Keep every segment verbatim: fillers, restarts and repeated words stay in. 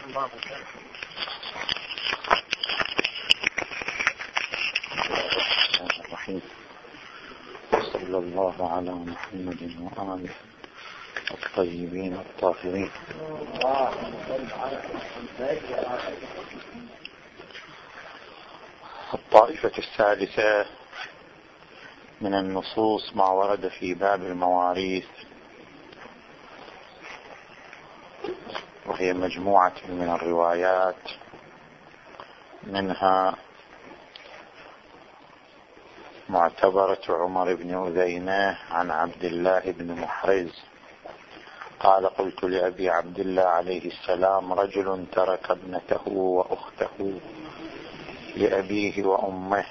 الرحيم. صلى الله على محمد وآله الطيبين الطاهرين. الطائفة الثالثة من النصوص ما ورد في باب المواريث، وهي مجموعة من الروايات، منها معتبرة عمر بن أذينة عن عبد الله بن محرز قال: قلت لأبي عبد الله عليه السلام: رجل ترك ابنته وأخته لأبيه وأمه،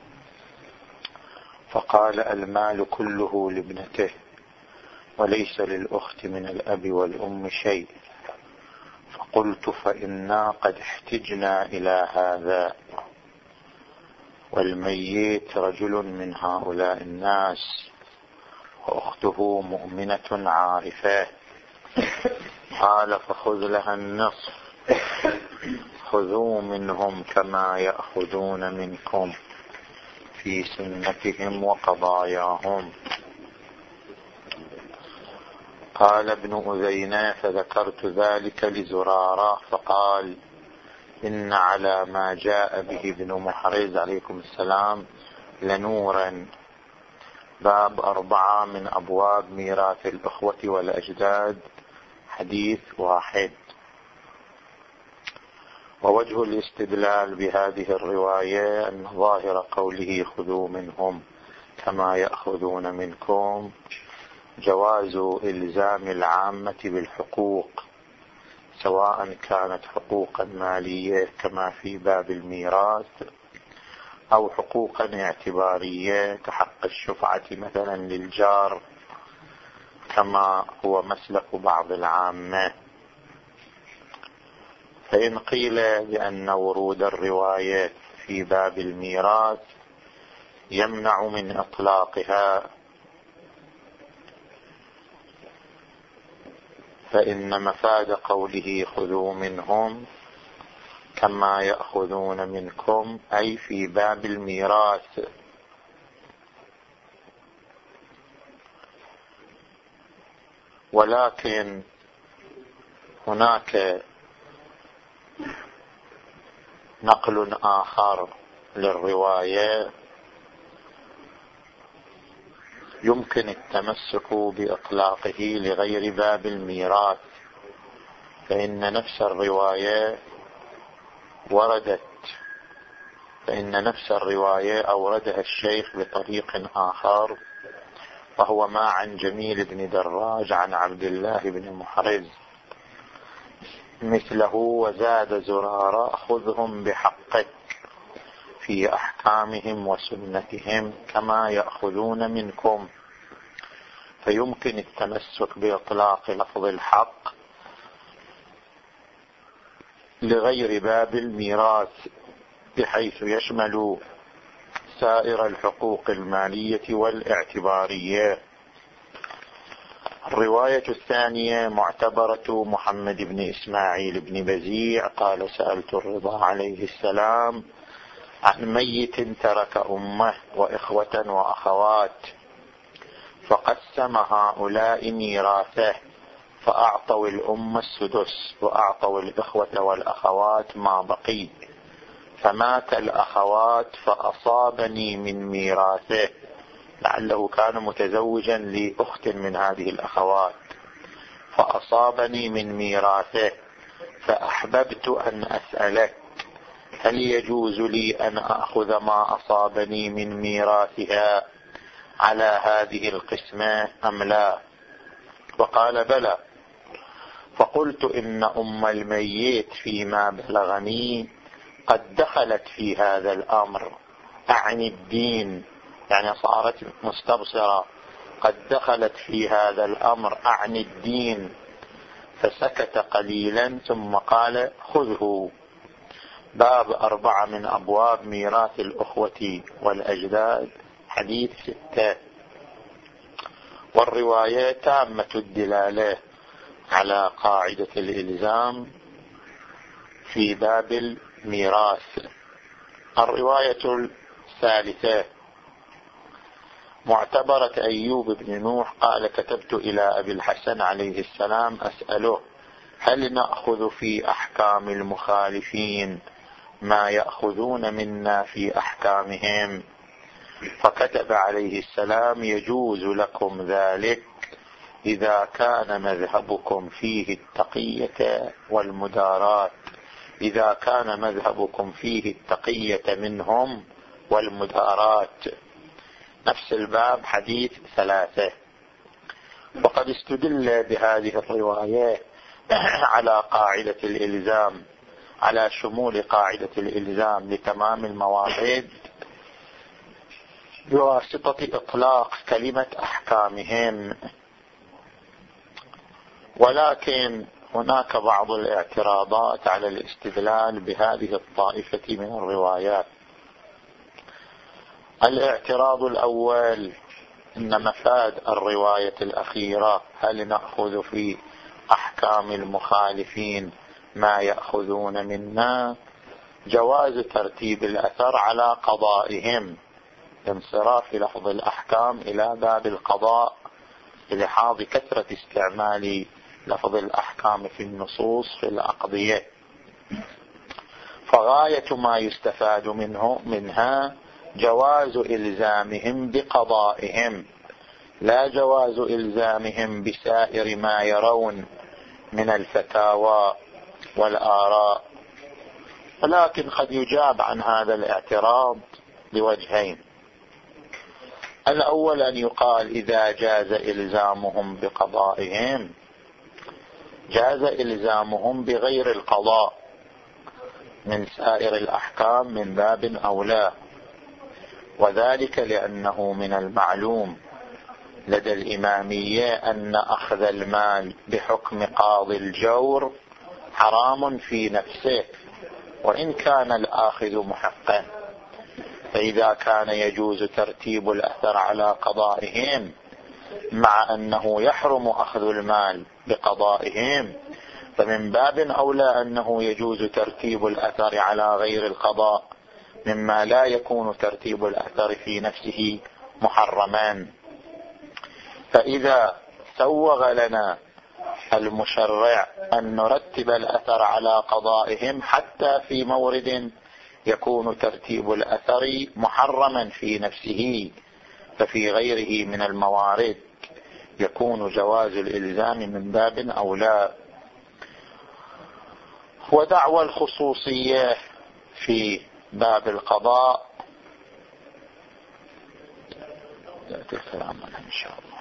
فقال: المال كله لابنته وليس للأخت من الأب والأم شيء. فقلت: فإنا قد احتجنا إلى هذا، والميت رجل من هؤلاء الناس وأخته مؤمنة عارفة. قال: فخذ لها النصف، خذوا منهم كما يأخذون منكم في سنتهم وقضاياهم. قال ابن أذينة: فذكرت ذلك لزرارة فقال: إن على ما جاء به ابن محرز عليكم السلام لنورا. باب أربعة من أبواب ميراث الأخوة والأجداد، حديث واحد. ووجه الاستدلال بهذه الرواية أن ظاهر قوله خذوا منهم كما يأخذون منكم جواز إلزام العامة بالحقوق، سواء كانت حقوقا مالية كما في باب الميراث أو حقوقا اعتبارية كحق الشفعة مثلا للجار، كما هو مسلك بعض العامة. فإن قيل بأن ورود الرواية في باب الميراث يمنع من إطلاقها، فإن مفاد قوله خذوا منهم كما يأخذون منكم أي في باب الميراث. ولكن هناك نقل آخر للرواية يمكن التمسك بإطلاقه لغير باب الميراث، فإن نفس الرواية وردت فإن نفس الرواية أوردها الشيخ بطريق آخر، وهو ما عن جميل بن دراج عن عبد الله بن محرز مثله، وزاد زرارة: خذهم بحقك في أحكامهم وسنتهم كما يأخذون منكم. فيمكن التمسك بإطلاق لفظ الحق لغير باب الميراث بحيث يشمل سائر الحقوق المالية والاعتبارية. الرواية الثانية معتبرة محمد بن إسماعيل بن بزيع قال: سألت الرضا عليه السلام عن ميت ترك أمه وإخوة وأخوات، فقسم هؤلاء ميراثه، فأعطوا الأم السدس وأعطوا الإخوة والأخوات ما بقي، فمات الأخوات فأصابني من ميراثه، لعله كان متزوجا لأخت من هذه الأخوات، فأصابني من ميراثه، فأحببت أن أسألك: هل يجوز لي أن أخذ ما أصابني من ميراثها على هذه القسمة أم لا؟ وقال: بلى. فقلت: إن أم الميت فيما بلغني قد دخلت في هذا الأمر، أعني الدين، يعني صارت مستبصرة، قد دخلت في هذا الأمر أعني الدين. فسكت قليلا ثم قال: خذه. باب أربعة من أبواب ميراث الأخوة والأجداد، حديث ستة. والرواية تامة الدلالة على قاعدة الإلزام في باب الميراث. الرواية الثالثة معتبرة أيوب بن نوح قال: كتبت إلى أبي الحسن عليه السلام أسأله: هل نأخذ في أحكام المخالفين ما يأخذون منا في أحكامهم؟ فكتب عليه السلام: يجوز لكم ذلك إذا كان مذهبكم فيه التقية والمداراة، إذا كان مذهبكم فيه التقية منهم والمداراة. نفس الباب حديث ثلاثة. وقد استدل بهذه الرواية على قاعدة الإلزام، على شمول قاعدة الإلزام لتمام المواعيد بواسطة إطلاق كلمة أحكامهم. ولكن هناك بعض الاعتراضات على الاستدلال بهذه الطائفة من الروايات. الاعتراض الأول: إن مفاد الرواية الأخيرة هل نأخذ في أحكام المخالفين ما يأخذون منا جواز ترتيب الأثر على قضائهم، انصراف لفظ الأحكام إلى باب القضاء لحاظ كثرة استعمال لفظ الأحكام في النصوص في الأقضية. فغاية ما يستفاد منه منها جواز إلزامهم بقضائهم، لا جواز إلزامهم بسائر ما يرون من الفتاوى والآراء. ولكن قد يجاب عن هذا الاعتراض بوجهين: الأول أن يقال إذا جاز إلزامهم بقضائهم جاز إلزامهم بغير القضاء من سائر الأحكام من باب أولى، وذلك لأنه من المعلوم لدى الإمامية أن أخذ المال بحكم قاضي الجور حرام في نفسه وإن كان الآخذ محقا. فإذا كان يجوز ترتيب الأثر على قضائهم مع أنه يحرم أخذ المال بقضائهم، فمن باب أولى أنه يجوز ترتيب الأثر على غير القضاء مما لا يكون ترتيب الأثر في نفسه محرما. فإذا سوغ لنا المشرع أن نرتب الأثر على قضائهم حتى في مورد يكون ترتيب الأثر محرما في نفسه، ففي غيره من الموارد يكون جواز الإلزام من باب أولى. ودعوى الخصوصية في باب القضاء يأتي الكلام عنها إن شاء الله.